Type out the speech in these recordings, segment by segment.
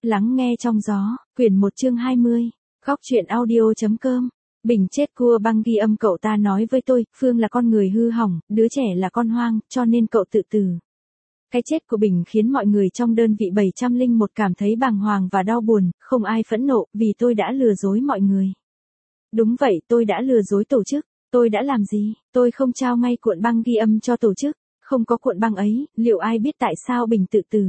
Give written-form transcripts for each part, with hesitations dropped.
Lắng nghe trong gió, quyển 1 chương 20, góc truyện audio.com. Bình chết cua băng ghi âm cậu ta nói với tôi, Phương là con người hư hỏng, đứa trẻ là con hoang, cho nên cậu tự tử. Cái chết của Bình khiến mọi người trong đơn vị 701 cảm thấy bàng hoàng và đau buồn, không ai phẫn nộ, vì tôi đã lừa dối mọi người. Đúng vậy, tôi đã lừa dối tổ chức. Tôi đã làm gì? Tôi không trao ngay cuộn băng ghi âm cho tổ chức. Không có cuộn băng ấy, liệu ai biết tại sao Bình tự tử?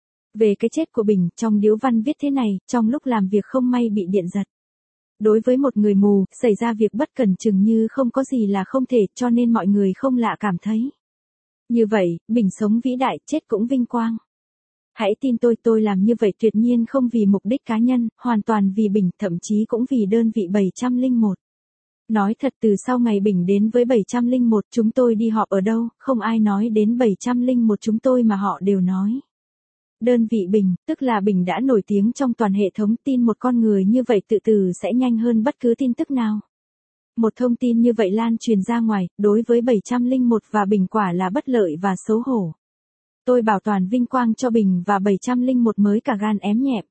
Về cái chết của Bình, trong điếu văn viết thế này, trong lúc làm việc không may bị điện giật. Đối với một người mù, xảy ra việc bất cẩn chừng như không có gì là không thể, cho nên mọi người không lạ cảm thấy. Như vậy, Bình sống vĩ đại, chết cũng vinh quang. Hãy tin tôi làm như vậy tuyệt nhiên không vì mục đích cá nhân, hoàn toàn vì Bình, thậm chí cũng vì đơn vị 701. Nói thật, từ sau ngày Bình đến với 701, chúng tôi đi họp ở đâu, không ai nói đến 701 chúng tôi mà họ đều nói. Đơn vị Bình, tức là Bình đã nổi tiếng trong toàn hệ thống, tin một con người như vậy tự tử sẽ nhanh hơn bất cứ tin tức nào. Một thông tin như vậy lan truyền ra ngoài, đối với 701 và Bình quả là bất lợi và xấu hổ. Tôi bảo toàn vinh quang cho Bình và 701 mới cả gan ém nhẹm.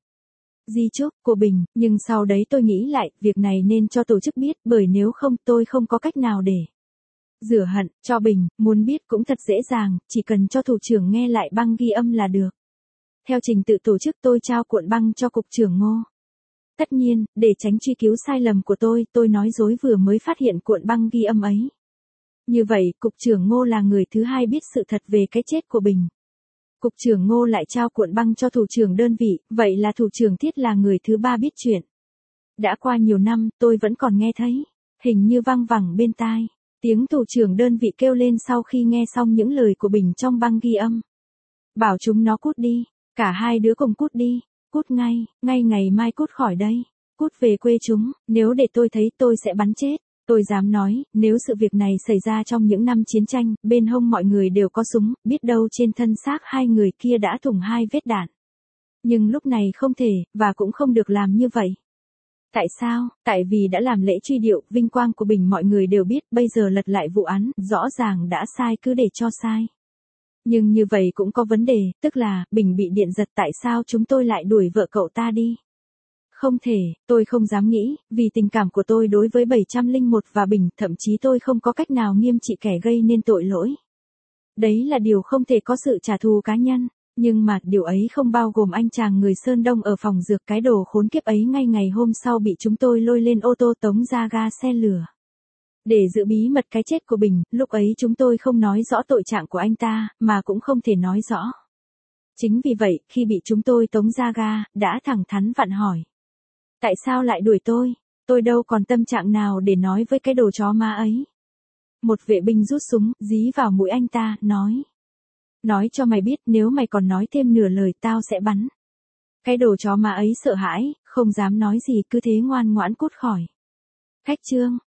Di chúc của Bình, nhưng sau đấy tôi nghĩ lại, việc này nên cho tổ chức biết, bởi nếu không tôi không có cách nào để rửa hận cho Bình. Muốn biết cũng thật dễ dàng, chỉ cần cho thủ trưởng nghe lại băng ghi âm là được. Theo trình tự tổ chức tôi trao cuộn băng cho cục trưởng Ngô. Tất nhiên, để tránh truy cứu sai lầm của tôi nói dối vừa mới phát hiện cuộn băng ghi âm ấy. Như vậy, cục trưởng Ngô là người thứ hai biết sự thật về cái chết của Bình. Cục trưởng Ngô lại trao cuộn băng cho thủ trưởng đơn vị, vậy là thủ trưởng Thiết là người thứ ba biết chuyện. Đã qua nhiều năm, tôi vẫn còn nghe thấy, hình như văng vẳng bên tai, tiếng thủ trưởng đơn vị kêu lên sau khi nghe xong những lời của Bình trong băng ghi âm. Bảo chúng nó cút đi, cả hai đứa cùng cút đi, cút ngay ngày mai cút khỏi đây, cút về quê chúng, nếu để tôi thấy tôi sẽ bắn chết. Tôi dám nói, nếu sự việc này xảy ra trong những năm chiến tranh, bên hông mọi người đều có súng, biết đâu trên thân xác hai người kia đã thủng 2 vết đạn. Nhưng lúc này không thể, và cũng không được làm như vậy. Tại sao? Tại vì đã làm lễ truy điệu, vinh quang của Bình mọi người đều biết, bây giờ lật lại vụ án, rõ ràng đã sai cứ để cho sai. Nhưng như vậy cũng có vấn đề, tức là, Bình bị điện giật, tại sao chúng tôi lại đuổi vợ cậu ta đi? Không thể, tôi không dám nghĩ, vì tình cảm của tôi đối với 701 và Bình, thậm chí tôi không có cách nào nghiêm trị kẻ gây nên tội lỗi. Đấy là điều không thể có sự trả thù cá nhân, nhưng mà điều ấy không bao gồm anh chàng người Sơn Đông ở phòng dược, cái đồ khốn kiếp ấy ngay ngày hôm sau bị chúng tôi lôi lên ô tô tống ra ga xe lửa. Để giữ bí mật cái chết của Bình, lúc ấy chúng tôi không nói rõ tội trạng của anh ta, mà cũng không thể nói rõ. Chính vì vậy, khi bị chúng tôi tống ra ga, đã thẳng thắn vặn hỏi. Tại sao lại đuổi tôi? Tôi đâu còn tâm trạng nào để nói với cái đồ chó má ấy. Một vệ binh rút súng, dí vào mũi anh ta, nói. Nói cho mày biết, nếu mày còn nói thêm nửa lời tao sẽ bắn. Cái đồ chó má ấy sợ hãi, không dám nói gì, cứ thế ngoan ngoãn cút khỏi. Khách trương,